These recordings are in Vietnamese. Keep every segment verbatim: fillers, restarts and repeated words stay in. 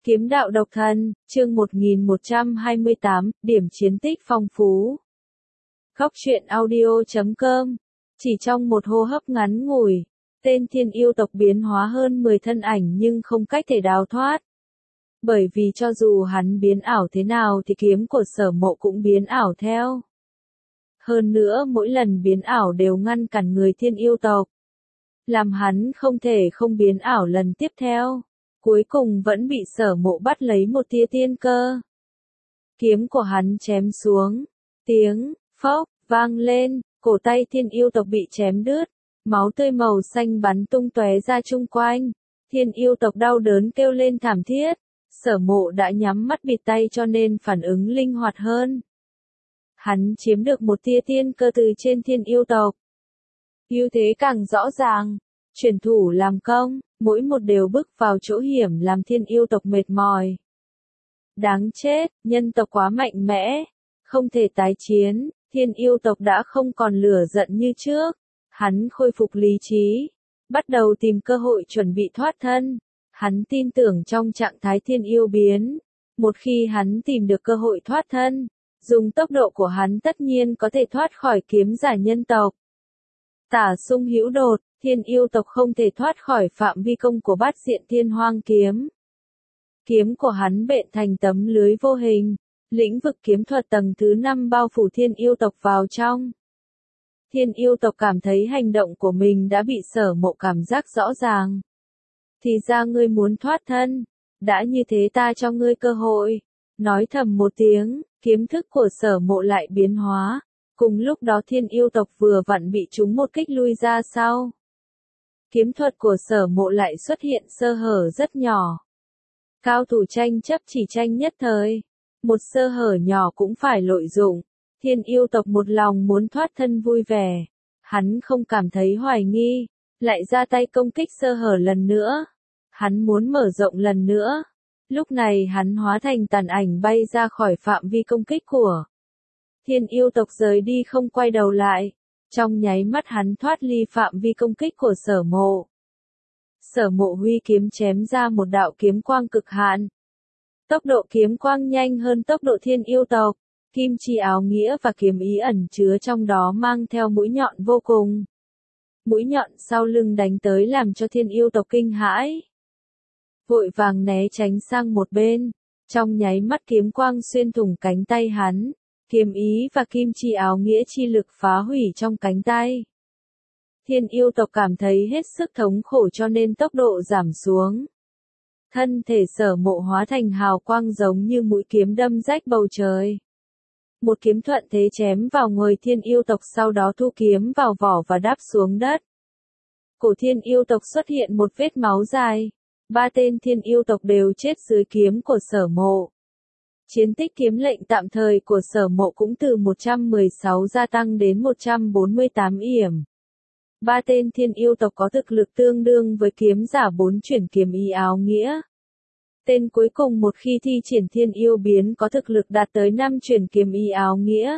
Kiếm đạo độc thân, chương một nghìn một trăm hai mươi tám, điểm chiến tích phong phú. Góc truyện audio chấm com. Chỉ trong một hô hấp ngắn ngủi, tên thiên yêu tộc biến hóa hơn mười thân ảnh nhưng không cách thể đào thoát. Bởi vì cho dù hắn biến ảo thế nào thì kiếm của Sở Mộ cũng biến ảo theo. Hơn nữa mỗi lần biến ảo đều ngăn cản người thiên yêu tộc, làm hắn không thể không biến ảo lần tiếp theo. Cuối cùng vẫn bị Sở Mộ bắt lấy một tia tiên cơ. Kiếm của hắn chém xuống, tiếng phốc vang lên, cổ tay thiên yêu tộc bị chém đứt, máu tươi màu xanh bắn tung tóe ra chung quanh. Thiên yêu tộc đau đớn kêu lên thảm thiết. Sở Mộ đã nhắm mắt bịt tay cho nên phản ứng linh hoạt hơn. Hắn chiếm được một tia tiên cơ từ trên thiên yêu tộc. Ưu thế càng rõ ràng, chuyển thủ làm công, mỗi một đều bước vào chỗ hiểm làm thiên yêu tộc mệt mỏi. Đáng chết, nhân tộc quá mạnh mẽ, không thể tái chiến. Thiên yêu tộc đã không còn lửa giận như trước. Hắn khôi phục lý trí, bắt đầu tìm cơ hội chuẩn bị thoát thân. Hắn tin tưởng trong trạng thái thiên yêu biến, một khi hắn tìm được cơ hội thoát thân, dùng tốc độ của hắn tất nhiên có thể thoát khỏi kiếm giả nhân tộc. Tả Sung hữu đột, thiên yêu tộc không thể thoát khỏi phạm vi công của bát diện thiên hoang kiếm. Kiếm của hắn bện thành tấm lưới vô hình, lĩnh vực kiếm thuật tầng thứ năm bao phủ thiên yêu tộc vào trong. Thiên yêu tộc cảm thấy hành động của mình đã bị Sở Mộ cảm giác rõ ràng. Thì ra ngươi muốn thoát thân, đã như thế ta cho ngươi cơ hội. Nói thầm một tiếng, kiếm thức của Sở Mộ lại biến hóa. Cùng lúc đó thiên yêu tộc vừa vặn bị chúng một kích lui ra sau. Kiếm thuật của Sở Mộ lại xuất hiện sơ hở rất nhỏ. Cao thủ tranh chấp chỉ tranh nhất thời, một sơ hở nhỏ cũng phải lợi dụng. Thiên yêu tộc một lòng muốn thoát thân vui vẻ, hắn không cảm thấy hoài nghi, lại ra tay công kích sơ hở lần nữa. Hắn muốn mở rộng lần nữa. Lúc này hắn hóa thành tàn ảnh bay ra khỏi phạm vi công kích của thiên yêu tộc, rời đi không quay đầu lại. Trong nháy mắt hắn thoát ly phạm vi công kích của Sở Mộ. Sở Mộ huy kiếm chém ra một đạo kiếm quang cực hạn. Tốc độ kiếm quang nhanh hơn tốc độ thiên yêu tộc. Kim chi áo nghĩa và kiếm ý ẩn chứa trong đó mang theo mũi nhọn vô cùng. Mũi nhọn sau lưng đánh tới làm cho thiên yêu tộc kinh hãi. Vội vàng né tránh sang một bên. Trong nháy mắt kiếm quang xuyên thủng cánh tay hắn. Kiếm ý và kim chi áo nghĩa chi lực phá hủy trong cánh tay. Thiên yêu tộc cảm thấy hết sức thống khổ cho nên tốc độ giảm xuống. Thân thể Sở Mộ hóa thành hào quang giống như mũi kiếm đâm rách bầu trời. Một kiếm thuận thế chém vào người thiên yêu tộc, sau đó thu kiếm vào vỏ và đáp xuống đất. Cổ thiên yêu tộc xuất hiện một vết máu dài. Ba tên thiên yêu tộc đều chết dưới kiếm của Sở Mộ. Chiến tích kiếm lệnh tạm thời của Sở Mộ cũng từ một trăm mười sáu gia tăng đến một trăm bốn mươi tám yểm. Ba tên thiên yêu tộc có thực lực tương đương với kiếm giả bốn chuyển kiếm ý áo nghĩa. Tên cuối cùng một khi thi triển thiên yêu biến có thực lực đạt tới năm chuyển kiếm ý áo nghĩa.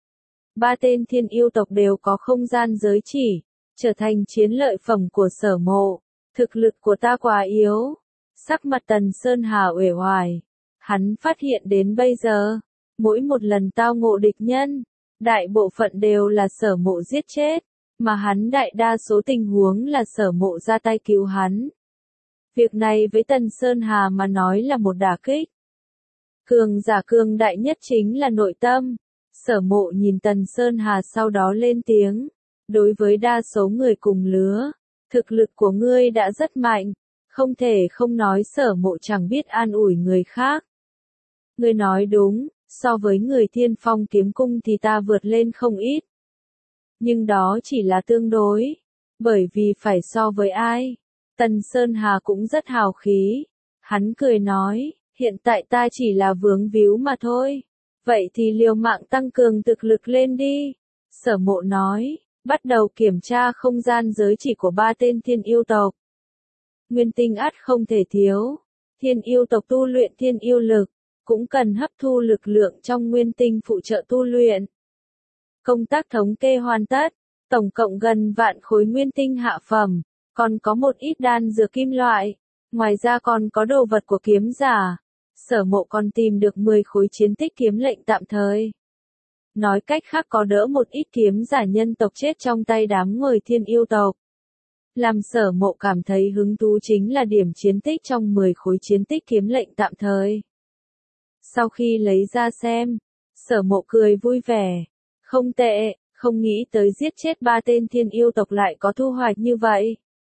Ba tên thiên yêu tộc đều có không gian giới chỉ, trở thành chiến lợi phẩm của Sở Mộ. Thực lực của ta quá yếu. Sắc mặt Tần Sơn Hà uể oải. Hắn phát hiện đến bây giờ, mỗi một lần tao ngộ địch nhân, đại bộ phận đều là Sở Mộ giết chết, mà hắn đại đa số tình huống là Sở Mộ ra tay cứu hắn. Việc này với Tần Sơn Hà mà nói là một đả kích. Cường giả cường đại nhất chính là nội tâm. Sở Mộ nhìn Tần Sơn Hà sau đó lên tiếng. Đối với đa số người cùng lứa, thực lực của ngươi đã rất mạnh, không thể không nói. Sở Mộ chẳng biết an ủi người khác. Ngươi nói đúng, so với người Thiên Phong kiếm cung thì ta vượt lên không ít. Nhưng đó chỉ là tương đối, bởi vì phải so với ai. Tần Sơn Hà cũng rất hào khí. Hắn cười nói, hiện tại ta chỉ là vướng víu mà thôi. Vậy thì liều mạng tăng cường thực lực lên đi. Sở Mộ nói, bắt đầu kiểm tra không gian giới chỉ của ba tên thiên yêu tộc. Nguyên tinh ắt không thể thiếu. Thiên yêu tộc tu luyện thiên yêu lực, cũng cần hấp thu lực lượng trong nguyên tinh phụ trợ tu luyện. Công tác thống kê hoàn tất, tổng cộng gần vạn khối nguyên tinh hạ phẩm, còn có một ít đan dược kim loại. Ngoài ra còn có đồ vật của kiếm giả. Sở Mộ còn tìm được mười khối chiến tích kiếm lệnh tạm thời. Nói cách khác có đỡ một ít kiếm giả nhân tộc chết trong tay đám người thiên yêu tộc. Làm Sở Mộ cảm thấy hứng thú chính là điểm chiến tích trong mười khối chiến tích kiếm lệnh tạm thời. Sau khi lấy ra xem, Sở Mộ cười vui vẻ. Không tệ, không nghĩ tới giết chết ba tên thiên yêu tộc lại có thu hoạch như vậy.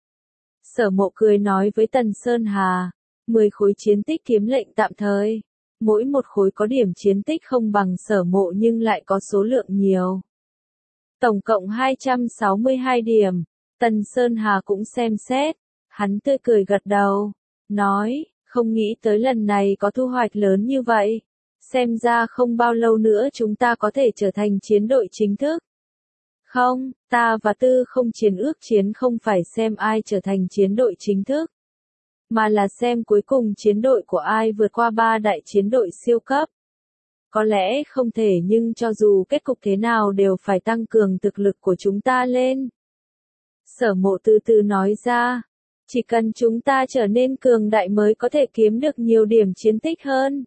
Sở Mộ cười nói với Tần Sơn Hà, mười khối chiến tích kiếm lệnh tạm thời. Mỗi một khối có điểm chiến tích không bằng Sở Mộ nhưng lại có số lượng nhiều. Tổng cộng hai trăm sáu mươi hai điểm. Tần Sơn Hà cũng xem xét. Hắn tươi cười gật đầu. Nói, không nghĩ tới lần này có thu hoạch lớn như vậy. Xem ra không bao lâu nữa chúng ta có thể trở thành chiến đội chính thức. Không, ta và Tư Không chiến ước chiến không phải xem ai trở thành chiến đội chính thức. Mà là xem cuối cùng chiến đội của ai vượt qua ba đại chiến đội siêu cấp. Có lẽ không thể nhưng cho dù kết cục thế nào đều phải tăng cường thực lực của chúng ta lên. Sở Mộ từ từ nói ra, chỉ cần chúng ta trở nên cường đại mới có thể kiếm được nhiều điểm chiến tích hơn.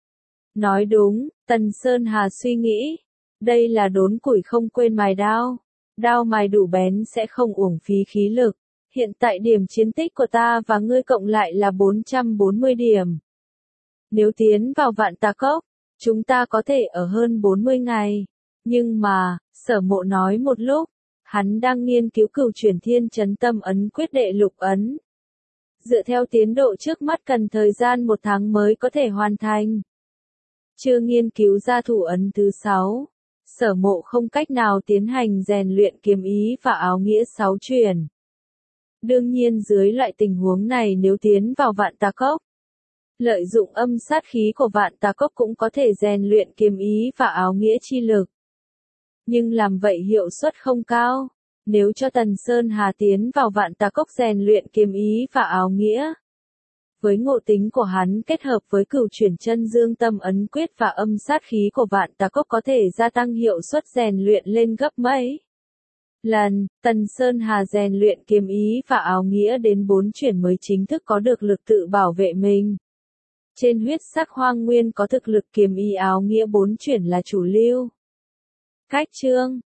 Nói đúng, Tần Sơn Hà suy nghĩ, đây là đốn củi không quên mài đao. Đao mài đủ bén sẽ không uổng phí khí lực. Hiện tại điểm chiến tích của ta và ngươi cộng lại là bốn trăm bốn mươi điểm. Nếu tiến vào Vạn Tà Cốc, chúng ta có thể ở hơn bốn mươi ngày. Nhưng mà, Sở Mộ nói một lúc, hắn đang nghiên cứu Cửu Chuyển Thiên Chấn Tâm Ấn quyết đệ lục ấn. Dựa theo tiến độ trước mắt cần thời gian một tháng mới có thể hoàn thành. Chưa nghiên cứu ra thủ ấn thứ sáu. Sở Mộ không cách nào tiến hành rèn luyện kiếm ý và áo nghĩa sáu chuyển. Đương nhiên dưới loại tình huống này nếu tiến vào Vạn Tà Cốc, lợi dụng âm sát khí của Vạn Tà Cốc cũng có thể rèn luyện kiếm ý và áo nghĩa chi lực. Nhưng làm vậy hiệu suất không cao. Nếu cho Tần Sơn Hà tiến vào Vạn Tà Cốc rèn luyện kiếm ý và áo nghĩa, với ngộ tính của hắn kết hợp với Cửu Chuyển Chân Dương Tâm Ấn Quyết và âm sát khí của Vạn Tà Cốc có thể gia tăng hiệu suất rèn luyện lên gấp mấy lần. Tần Sơn Hà rèn luyện kiếm ý và áo nghĩa đến bốn chuyển mới chính thức có được lực tự bảo vệ mình. Trên huyết sắc hoang nguyên có thực lực kiếm ý áo nghĩa bốn chuyển là chủ lưu. Cách chương